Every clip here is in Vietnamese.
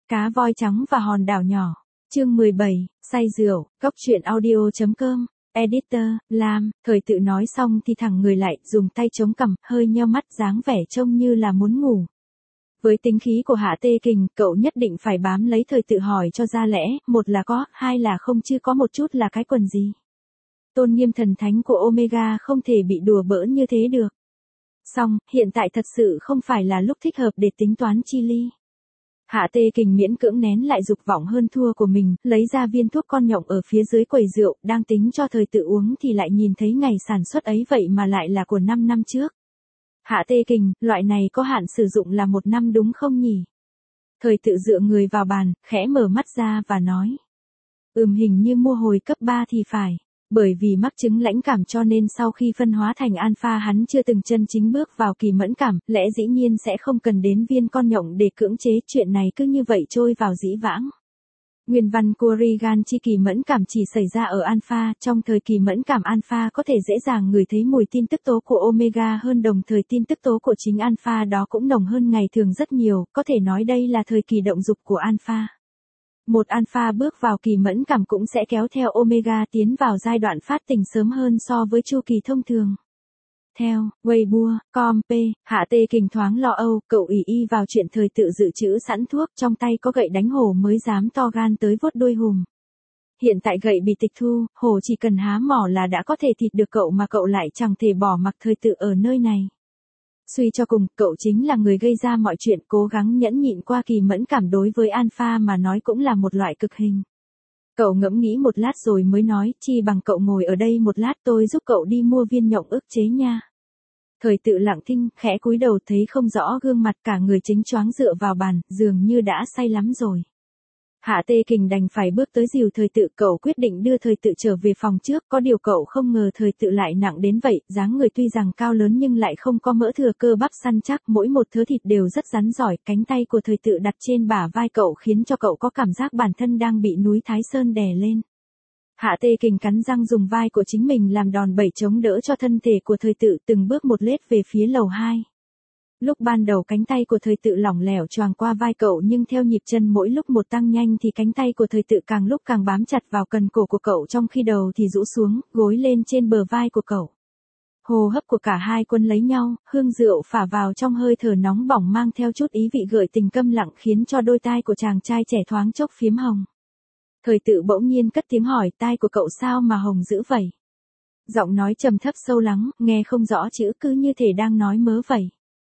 Cá voi trắng và hòn đảo nhỏ. Chương 17, say rượu, góc truyện audio.com. Editor, Lam, Thời Tự nói xong thì thẳng người lại, dùng tay chống cằm, hơi nheo mắt, dáng vẻ trông như là muốn ngủ. Với tính khí của Hạ Tê Kình, cậu nhất định phải bám lấy Thời Tự hỏi cho ra lẽ, một là có, hai là không, chứ có một chút là cái quần gì. Tôn nghiêm thần thánh của Omega không thể bị đùa bỡn như thế được. Xong, hiện tại thật sự không phải là lúc thích hợp để tính toán chi ly. Hạ Tê Kình miễn cưỡng nén lại dục vọng hơn thua của mình, lấy ra viên thuốc con nhộng ở phía dưới quầy rượu, đang tính cho Thời Tự uống thì lại nhìn thấy ngày sản xuất ấy vậy mà lại là của 5 năm trước. Hạ Tê Kình, loại này có hạn sử dụng là 1 năm đúng không nhỉ? Thời Tự dựa người vào bàn, khẽ mở mắt ra và nói. Hình như mua hồi cấp 3 thì phải. Bởi vì mắc chứng lãnh cảm cho nên sau khi phân hóa thành alpha hắn chưa từng chân chính bước vào kỳ mẫn cảm, lẽ dĩ nhiên sẽ không cần đến viên con nhộng để cưỡng chế, chuyện này cứ như vậy trôi vào dĩ vãng. Nguyên văn Corrigan chi kỳ mẫn cảm chỉ xảy ra ở alpha, trong thời kỳ mẫn cảm alpha có thể dễ dàng ngửi thấy mùi tin tức tố của omega hơn, đồng thời tin tức tố của chính alpha đó cũng nồng hơn ngày thường rất nhiều, có thể nói đây là thời kỳ động dục của alpha. Một alpha bước vào kỳ mẫn cảm cũng sẽ kéo theo omega tiến vào giai đoạn phát tình sớm hơn so với chu kỳ thông thường. Theo Weibo, Com.P, Hạ Tê Kình thoáng lo âu, cậu ỷ y vào chuyện Thời Tự dự trữ sẵn thuốc, trong tay có gậy đánh hổ mới dám to gan tới vuốt đuôi hùm. Hiện tại gậy bị tịch thu, hổ chỉ cần há mỏ là đã có thể thịt được cậu mà cậu lại chẳng thể bỏ mặc Thời Tự ở nơi này. Suy cho cùng, cậu chính là người gây ra mọi chuyện, cố gắng nhẫn nhịn qua kỳ mẫn cảm đối với alpha mà nói cũng là một loại cực hình. Cậu ngẫm nghĩ một lát rồi mới nói, chi bằng cậu ngồi ở đây một lát tôi giúp cậu đi mua viên nhộng ức chế nha. Thời Tự lặng thinh, khẽ cúi đầu thấy không rõ gương mặt, cả người chính choáng dựa vào bàn, dường như đã say lắm rồi. Hạ Tê Kình đành phải bước tới dìu Thời Tự, cậu quyết định đưa Thời Tự trở về phòng trước, có điều cậu không ngờ Thời Tự lại nặng đến vậy, dáng người tuy rằng cao lớn nhưng lại không có mỡ thừa, cơ bắp săn chắc, mỗi một thớ thịt đều rất rắn giỏi, cánh tay của Thời Tự đặt trên bả vai cậu khiến cho cậu có cảm giác bản thân đang bị núi Thái Sơn đè lên. Hạ Tê Kình cắn răng dùng vai của chính mình làm đòn bẩy chống đỡ cho thân thể của Thời Tự, từng bước một lết về phía lầu 2. Lúc ban đầu cánh tay của Thời Tự lỏng lẻo choàng qua vai cậu, nhưng theo nhịp chân mỗi lúc một tăng nhanh thì cánh tay của Thời Tự càng lúc càng bám chặt vào cần cổ của cậu, trong khi đầu thì rũ xuống, gối lên trên bờ vai của cậu. Hô hấp của cả hai quân lấy nhau, hương rượu phả vào trong hơi thở nóng bỏng mang theo chút ý vị gợi tình câm lặng khiến cho đôi tai của chàng trai trẻ thoáng chốc phiếm hồng. Thời Tự bỗng nhiên cất tiếng hỏi, tai của cậu sao mà hồng dữ vậy? Giọng nói trầm thấp sâu lắng, nghe không rõ chữ, cứ như thể đang nói mớ vậy.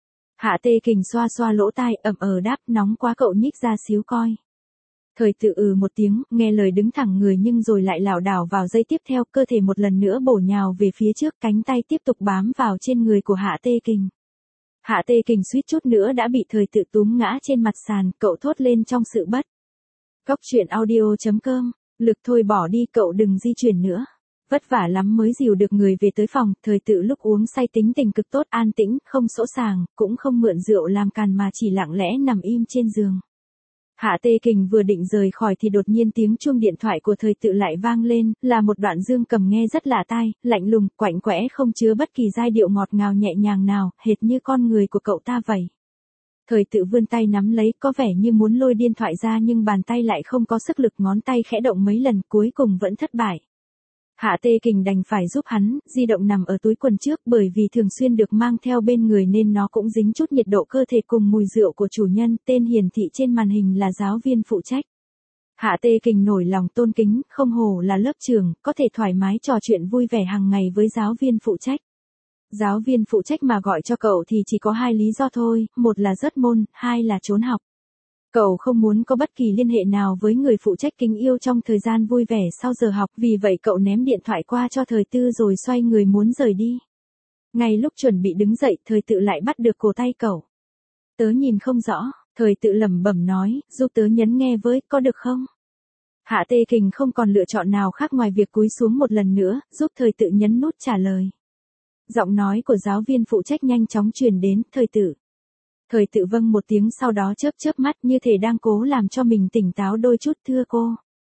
Hạ Tê Kình xoa xoa lỗ tai, đáp, nóng quá cậu nhích ra xíu coi. Thời Tự một tiếng, nghe lời đứng thẳng người nhưng rồi lại lảo đảo vào giây tiếp theo, cơ thể một lần nữa bổ nhào về phía trước, cánh tay tiếp tục bám vào trên người của Hạ Tê Kình. Hạ Tê Kình suýt chút nữa đã bị Thời Tự túm ngã trên mặt sàn, cậu thốt lên trong sự bất. Góc truyện audio.com, lực thôi bỏ đi, cậu đừng di chuyển nữa. Vất vả lắm mới dìu được người về tới phòng, Thời Tự lúc uống say tính tình cực tốt, an tĩnh, không sỗ sàng, cũng không mượn rượu làm càn mà chỉ lặng lẽ nằm im trên giường. Hạ Tê Kình vừa định rời khỏi thì đột nhiên tiếng chuông điện thoại của Thời Tự lại vang lên, là một đoạn dương cầm nghe rất lạ tai, lạnh lùng, quạnh quẽ, không chứa bất kỳ giai điệu ngọt ngào nhẹ nhàng nào, hệt như con người của cậu ta vậy. Thời Tự vươn tay nắm lấy, có vẻ như muốn lôi điện thoại ra nhưng bàn tay lại không có sức lực, ngón tay khẽ động mấy lần cuối cùng vẫn thất bại. Hạ Tê Kình đành phải giúp hắn, di động nằm ở túi quần trước, bởi vì thường xuyên được mang theo bên người nên nó cũng dính chút nhiệt độ cơ thể cùng mùi rượu của chủ nhân, tên hiển thị trên màn hình là giáo viên phụ trách. Hạ Tê Kình nổi lòng tôn kính, không hổ là lớp trưởng, có thể thoải mái trò chuyện vui vẻ hàng ngày với giáo viên phụ trách. Giáo viên phụ trách mà gọi cho cậu thì chỉ có 2 lý do thôi, một là rớt môn, 2 là trốn học. Cậu không muốn có bất kỳ liên hệ nào với người phụ trách kính yêu trong thời gian vui vẻ sau giờ học, vì vậy cậu ném điện thoại qua cho Thời Tự rồi xoay người muốn rời đi. Ngay lúc chuẩn bị đứng dậy, Thời Tự lại bắt được cổ tay cậu. Tớ nhìn không rõ, Thời Tự lẩm bẩm nói, giúp tớ nhấn nghe với, có được không? Hạ Tê Kình không còn lựa chọn nào khác ngoài việc cúi xuống một lần nữa, giúp Thời Tự nhấn nút trả lời. Giọng nói của giáo viên phụ trách nhanh chóng truyền đến, Thời Tự. Thời Tự vâng một tiếng, sau đó chớp chớp mắt như thể đang cố làm cho mình tỉnh táo đôi chút, thưa cô.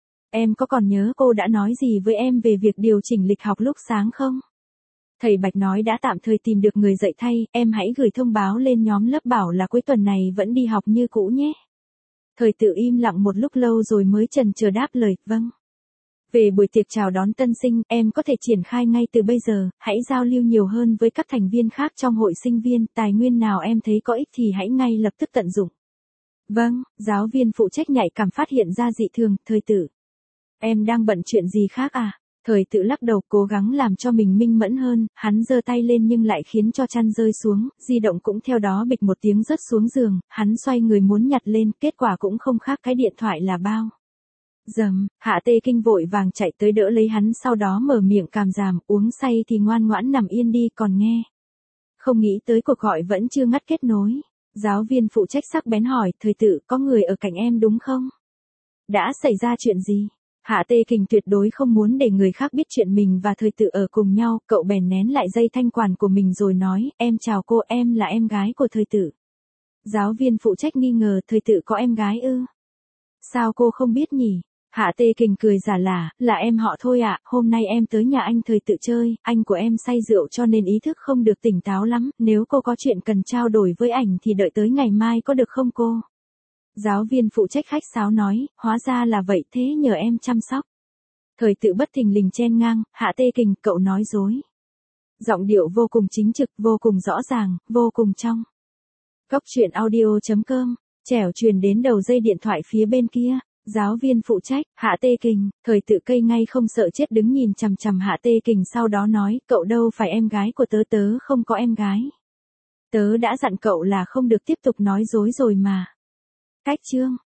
Em có còn nhớ cô đã nói gì với em về việc điều chỉnh lịch học lúc sáng không? Thầy Bạch nói đã tạm thời tìm được người dạy thay, em hãy gửi thông báo lên nhóm lớp bảo là cuối tuần này vẫn đi học như cũ nhé. Thời tự im lặng một lúc lâu rồi mới chần chờ đáp lời, vâng. Về buổi tiệc chào đón tân sinh, em có thể triển khai ngay từ bây giờ, hãy giao lưu nhiều hơn với các thành viên khác trong hội sinh viên, tài nguyên nào em thấy có ích thì hãy ngay lập tức tận dụng. Vâng, giáo viên phụ trách nhạy cảm phát hiện ra dị thường, thời tự. Em đang bận chuyện gì khác à? Thời tự lắc đầu cố gắng làm cho mình minh mẫn hơn, hắn giơ tay lên nhưng lại khiến cho chăn rơi xuống, di động cũng theo đó bịch một tiếng rớt xuống giường, hắn xoay người muốn nhặt lên, kết quả cũng không khác cái điện thoại là bao. Dầm, Hạ Tê Kinh vội vàng chạy tới đỡ lấy hắn sau đó mở miệng càm ràm, uống say thì ngoan ngoãn nằm yên đi còn nghe. Không nghĩ tới cuộc gọi vẫn chưa ngắt kết nối. Giáo viên phụ trách sắc bén hỏi, thời tự có người ở cạnh em đúng không? Đã xảy ra chuyện gì? Hạ Tê Kình tuyệt đối không muốn để người khác biết chuyện mình và thời tự ở cùng nhau, cậu bèn nén lại dây thanh quản của mình rồi nói, em chào cô, em là em gái của thời tự. Giáo viên phụ trách nghi ngờ, thời tự có em gái ư? Sao cô không biết nhỉ? Hạ Tê Kình cười giả lả, là em họ thôi ạ, hôm nay em tới nhà anh thời tự chơi, anh của em say rượu cho nên ý thức không được tỉnh táo lắm, nếu cô có chuyện cần trao đổi với ảnh thì đợi tới ngày mai có được không cô? Giáo viên phụ trách khách sáo nói, hóa ra là vậy thế nhờ em chăm sóc. Thời tự bất thình lình chen ngang, Hạ Tê Kình, cậu nói dối. Giọng điệu vô cùng chính trực, vô cùng rõ ràng, vô cùng trong. Cốc truyện audio.com, trẻo truyền đến đầu dây điện thoại phía bên kia. Giáo viên phụ trách, Hạ Tê Kình, thời tự cây ngay không sợ chết đứng nhìn chằm chằm Hạ Tê Kình sau đó nói, cậu đâu phải em gái của tớ, tớ không có em gái. Tớ đã dặn cậu là không được tiếp tục nói dối rồi mà. Cách chương.